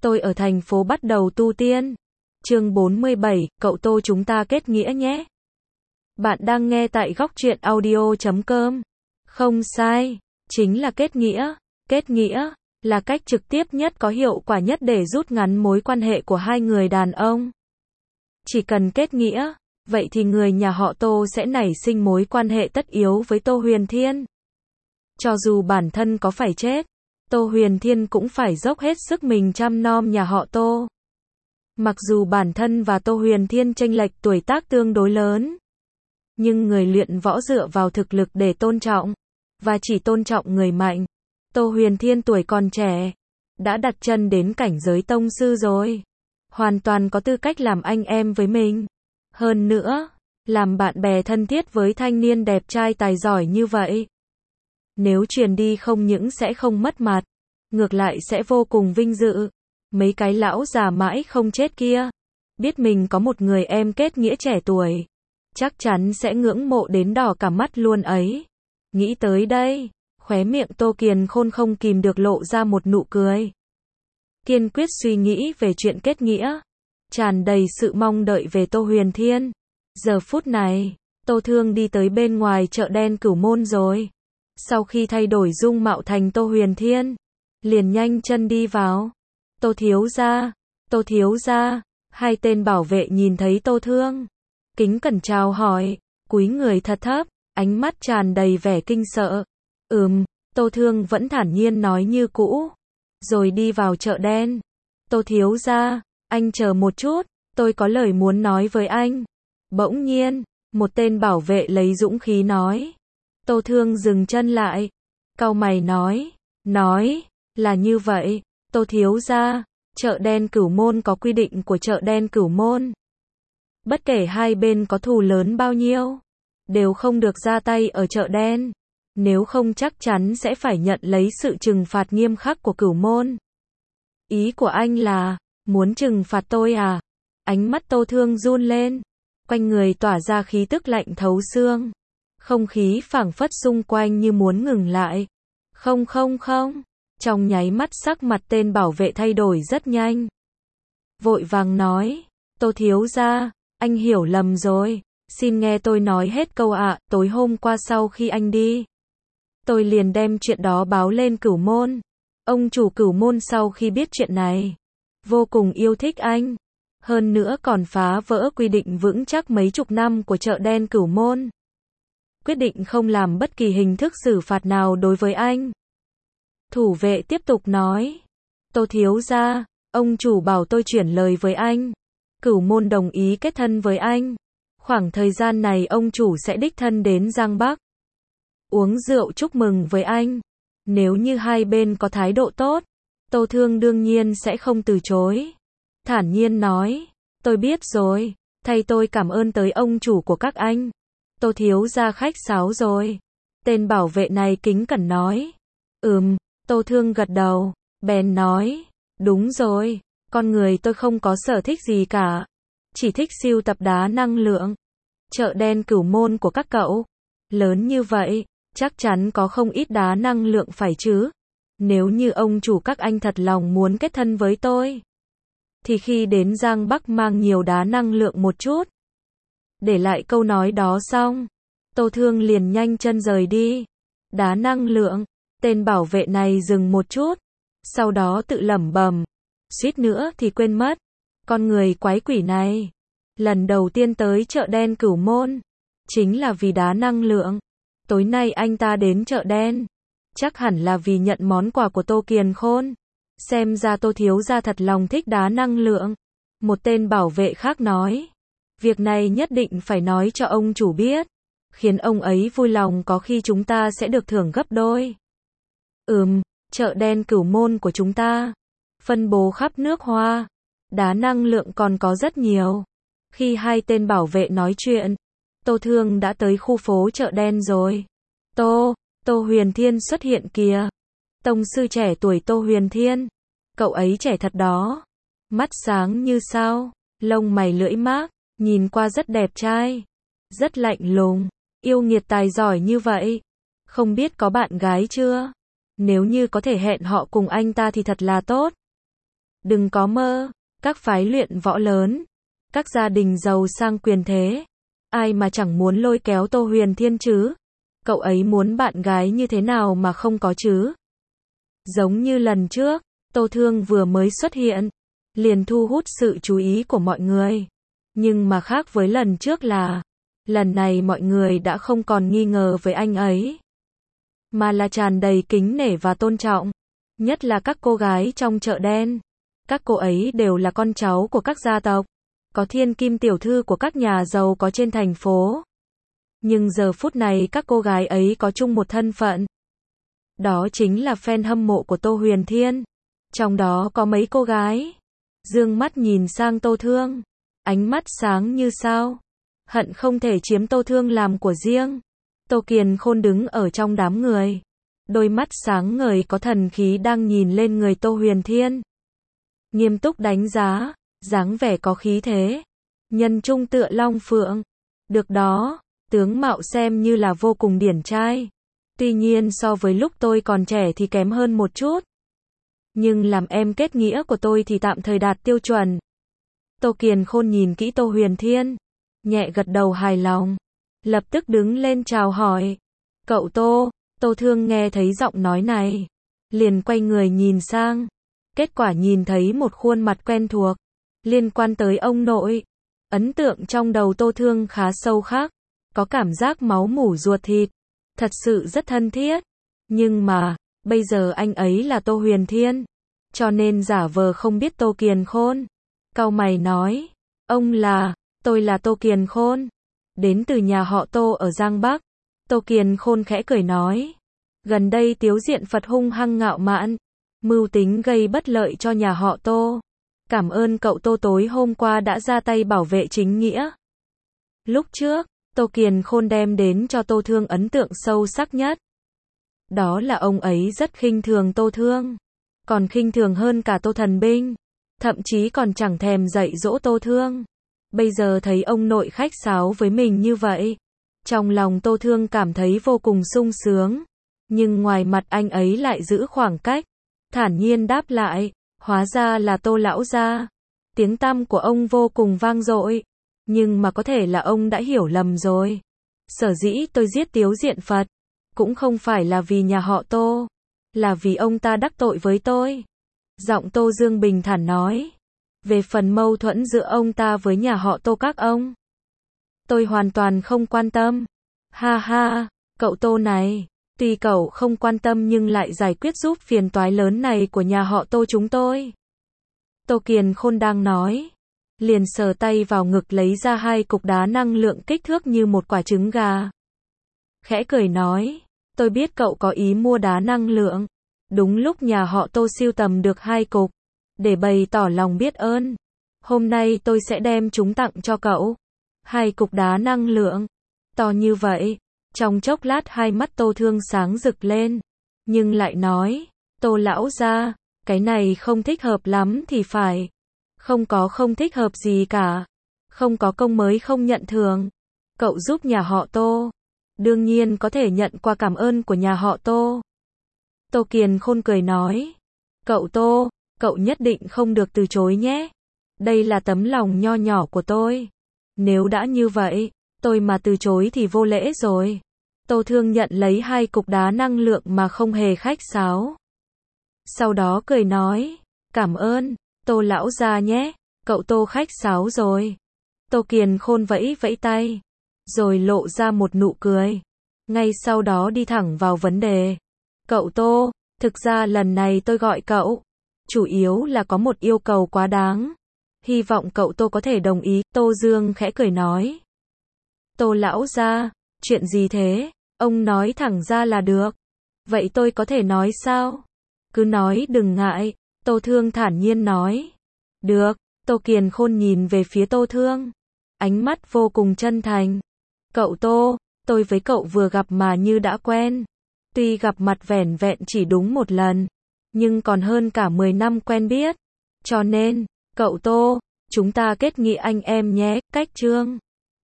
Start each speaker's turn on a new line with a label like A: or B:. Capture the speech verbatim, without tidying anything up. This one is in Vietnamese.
A: Tôi ở thành phố bắt đầu tu tiên. Chương bốn mươi bảy, cậu Tô chúng ta kết nghĩa nhé. Bạn đang nghe tại góc truyện audio chấm com. Không sai, chính là kết nghĩa. Kết nghĩa là cách trực tiếp nhất có hiệu quả nhất để rút ngắn mối quan hệ của hai người đàn ông. Chỉ cần kết nghĩa, vậy thì người nhà họ Tô sẽ nảy sinh mối quan hệ tất yếu với Tô Huyền Thiên. Cho dù bản thân có phải chết, Tô Huyền Thiên cũng phải dốc hết sức mình chăm nom nhà họ Tô. Mặc dù bản thân và Tô Huyền Thiên chênh lệch tuổi tác tương đối lớn, nhưng người luyện võ dựa vào thực lực để tôn trọng, và chỉ tôn trọng người mạnh. Tô Huyền Thiên tuổi còn trẻ, đã đặt chân đến cảnh giới tông sư rồi. Hoàn toàn có tư cách làm anh em với mình. Hơn nữa, làm bạn bè thân thiết với thanh niên đẹp trai tài giỏi như vậy. Nếu truyền đi không những sẽ không mất mặt, ngược lại sẽ vô cùng vinh dự. Mấy cái lão già mãi không chết kia, biết mình có một người em kết nghĩa trẻ tuổi, chắc chắn sẽ ngưỡng mộ đến đỏ cả mắt luôn ấy. Nghĩ tới đây, khóe miệng Tô Kiền Khôn không kìm được lộ ra một nụ cười. Kiên quyết suy nghĩ về chuyện kết nghĩa, tràn đầy sự mong đợi về Tô Huyền Thiên. Giờ phút này, Tô Thương đi tới bên ngoài chợ đen Cửu Môn rồi. Sau khi thay đổi dung mạo thành Tô Huyền Thiên, liền nhanh chân đi vào. Tô thiếu gia, Tô thiếu gia, hai tên bảo vệ nhìn thấy Tô Thương, kính cẩn chào hỏi, cúi người thật thấp, ánh mắt tràn đầy vẻ kinh sợ. Ừm, Tô Thương vẫn thản nhiên nói như cũ, rồi đi vào chợ đen. Tô thiếu gia, anh chờ một chút, tôi có lời muốn nói với anh. Bỗng nhiên, một tên bảo vệ lấy dũng khí nói. Tô Thương dừng chân lại, cau mày nói, nói, là như vậy, Tô thiếu gia, chợ đen Cửu Môn có quy định của chợ đen Cửu Môn. Bất kể hai bên có thù lớn bao nhiêu, đều không được ra tay ở chợ đen, nếu không chắc chắn sẽ phải nhận lấy sự trừng phạt nghiêm khắc của Cửu Môn. Ý của anh là, muốn trừng phạt tôi à? Ánh mắt Tô Thương run lên, quanh người tỏa ra khí tức lạnh thấu xương. Không khí phảng phất xung quanh như muốn ngừng lại. Không không không, trong nháy mắt sắc mặt tên bảo vệ thay đổi rất nhanh. Vội vàng nói, Tô thiếu gia, anh hiểu lầm rồi, xin nghe tôi nói hết câu ạ. Tối hôm qua sau khi anh đi, tôi liền đem chuyện đó báo lên Cửu Môn. Ông chủ Cửu Môn sau khi biết chuyện này, vô cùng yêu thích anh. Hơn nữa còn phá vỡ quy định vững chắc mấy chục năm của chợ đen Cửu Môn. Quyết định không làm bất kỳ hình thức xử phạt nào đối với anh. Thủ vệ tiếp tục nói, Tô thiếu gia, ông chủ bảo tôi chuyển lời với anh. Cửu Môn đồng ý kết thân với anh. Khoảng thời gian này ông chủ sẽ đích thân đến Giang Bắc, uống rượu chúc mừng với anh. Nếu như hai bên có thái độ tốt, Tô Thương đương nhiên sẽ không từ chối. Thản nhiên nói, tôi biết rồi, thay tôi cảm ơn tới ông chủ của các anh. Tô thiếu gia khách sáo rồi. Tên bảo vệ này kính cẩn nói. Ừm, Tô Thương gật đầu, bèn nói, đúng rồi, con người tôi không có sở thích gì cả, chỉ thích sưu tập đá năng lượng. Chợ đen Cửu Môn của các cậu, lớn như vậy, chắc chắn có không ít đá năng lượng phải chứ. Nếu như ông chủ các anh thật lòng muốn kết thân với tôi, thì khi đến Giang Bắc mang nhiều đá năng lượng một chút. Để lại câu nói đó xong, Tô Thương liền nhanh chân rời đi. Đá năng lượng, tên bảo vệ này dừng một chút, sau đó tự lẩm bẩm, suýt nữa thì quên mất. Con người quái quỷ này, lần đầu tiên tới chợ đen Cửu Môn, chính là vì đá năng lượng. Tối nay anh ta đến chợ đen, chắc hẳn là vì nhận món quà của Tô Kiền Khôn. Xem ra Tô thiếu gia thật lòng thích đá năng lượng. Một tên bảo vệ khác nói, việc này nhất định phải nói cho ông chủ biết, khiến ông ấy vui lòng, có khi chúng ta sẽ được thưởng gấp đôi. Ừm, chợ đen Cửu Môn của chúng ta, phân bố khắp nước Hoa, đá năng lượng còn có rất nhiều. Khi hai tên bảo vệ nói chuyện, Tô Thương đã tới khu phố chợ đen rồi. Tô, Tô Huyền Thiên xuất hiện kìa. Tông sư trẻ tuổi Tô Huyền Thiên. Cậu ấy trẻ thật đó. Mắt sáng như sao, lông mày lưỡi mác, nhìn qua rất đẹp trai, rất lạnh lùng, yêu nghiệt tài giỏi như vậy. Không biết có bạn gái chưa? Nếu như có thể hẹn họ cùng anh ta thì thật là tốt. Đừng có mơ, các phái luyện võ lớn, các gia đình giàu sang quyền thế, ai mà chẳng muốn lôi kéo Tô Huyền Thiên chứ? Cậu ấy muốn bạn gái như thế nào mà không có chứ? Giống như lần trước, Tô Thương vừa mới xuất hiện, liền thu hút sự chú ý của mọi người. Nhưng mà khác với lần trước là, lần này mọi người đã không còn nghi ngờ với anh ấy, mà là tràn đầy kính nể và tôn trọng. Nhất là các cô gái trong chợ đen. Các cô ấy đều là con cháu của các gia tộc, có thiên kim tiểu thư của các nhà giàu có trên thành phố. Nhưng giờ phút này các cô gái ấy có chung một thân phận. Đó chính là fan hâm mộ của Tô Huyền Thiên. Trong đó có mấy cô gái dương mắt nhìn sang Tô Thương, ánh mắt sáng như sao, hận không thể chiếm Tô Thương làm của riêng. Tô Kiền Khôn đứng ở trong đám người, đôi mắt sáng ngời có thần khí đang nhìn lên người Tô Huyền Thiên. Nghiêm túc đánh giá, dáng vẻ có khí thế, nhân trung tựa long phượng. Được đó, tướng mạo xem như là vô cùng điển trai. Tuy nhiên so với lúc tôi còn trẻ thì kém hơn một chút. Nhưng làm em kết nghĩa của tôi thì tạm thời đạt tiêu chuẩn. Tô Kiền Khôn nhìn kỹ Tô Huyền Thiên, nhẹ gật đầu hài lòng, lập tức đứng lên chào hỏi. Cậu Tô, Tô Thương nghe thấy giọng nói này, liền quay người nhìn sang. Kết quả nhìn thấy một khuôn mặt quen thuộc, liên quan tới ông nội. Ấn tượng trong đầu Tô Thương khá sâu khắc, có cảm giác máu mủ ruột thịt, thật sự rất thân thiết. Nhưng mà, bây giờ anh ấy là Tô Huyền Thiên, cho nên giả vờ không biết Tô Kiền Khôn. Cau mày nói, ông là, tôi là Tô Kiền Khôn, đến từ nhà họ Tô ở Giang Bắc. Tô Kiền Khôn khẽ cười nói, gần đây Tiếu Diện Phật hung hăng ngạo mạn, mưu tính gây bất lợi cho nhà họ Tô. Cảm ơn cậu Tô tối hôm qua đã ra tay bảo vệ chính nghĩa. Lúc trước, Tô Kiền Khôn đem đến cho Tô Thương ấn tượng sâu sắc nhất. Đó là ông ấy rất khinh thường Tô Thương, còn khinh thường hơn cả Tô Thần Binh, thậm chí còn chẳng thèm dạy dỗ Tô Thương. Bây giờ thấy ông nội khách sáo với mình như vậy, trong lòng Tô Thương cảm thấy vô cùng sung sướng. Nhưng ngoài mặt anh ấy lại giữ khoảng cách, thản nhiên đáp lại, hóa ra là Tô lão gia. Tiếng tăm của ông vô cùng vang dội, nhưng mà có thể là ông đã hiểu lầm rồi. Sở dĩ tôi giết Tiếu Diện Phật, cũng không phải là vì nhà họ Tô, là vì ông ta đắc tội với tôi. Giọng Tô Dương bình thản nói, về phần mâu thuẫn giữa ông ta với nhà họ Tô các ông, tôi hoàn toàn không quan tâm. Ha ha, cậu Tô này, tuy cậu không quan tâm nhưng lại giải quyết giúp phiền toái lớn này của nhà họ Tô chúng tôi. Tô Kiền Khôn đang nói, liền sờ tay vào ngực lấy ra hai cục đá năng lượng kích thước như một quả trứng gà. Khẽ cười nói, tôi biết cậu có ý mua đá năng lượng. Đúng lúc nhà họ Tô sưu tầm được hai cục, để bày tỏ lòng biết ơn, hôm nay tôi sẽ đem chúng tặng cho cậu. Hai cục đá năng lượng, to như vậy. Trong chốc lát hai mắt Tô Thương sáng rực lên, nhưng lại nói, Tô lão gia, cái này không thích hợp lắm thì phải. Không có không thích hợp gì cả. Không có công mới không nhận thưởng. Cậu giúp nhà họ Tô, đương nhiên có thể nhận qua cảm ơn của nhà họ Tô. Tô Kiền Khôn cười nói, cậu Tô, cậu nhất định không được từ chối nhé. Đây là tấm lòng nho nhỏ của tôi. Nếu đã như vậy, tôi mà từ chối thì vô lễ rồi. Tô Thương nhận lấy hai cục đá năng lượng mà không hề khách sáo. Sau đó cười nói, cảm ơn, Tô lão gia nhé, cậu Tô khách sáo rồi. Tô Kiền Khôn vẫy vẫy tay, rồi lộ ra một nụ cười. Ngay sau đó đi thẳng vào vấn đề. Cậu Tô, thực ra lần này tôi gọi cậu, chủ yếu là có một yêu cầu quá đáng. Hy vọng cậu Tô có thể đồng ý. Tô Dương khẽ cười nói. Tô lão gia, chuyện gì thế? Ông nói thẳng ra là được. Vậy tôi có thể nói sao? Cứ nói đừng ngại. Tô Thương thản nhiên nói. Được. Tô Kiền Khôn nhìn về phía Tô Thương, ánh mắt vô cùng chân thành. Cậu Tô, tôi với cậu vừa gặp mà như đã quen. Tuy gặp mặt vẻn vẹn chỉ đúng một lần, nhưng còn hơn cả mười năm quen biết. Cho nên, cậu Tô, chúng ta kết nghĩa anh em nhé. Cách chương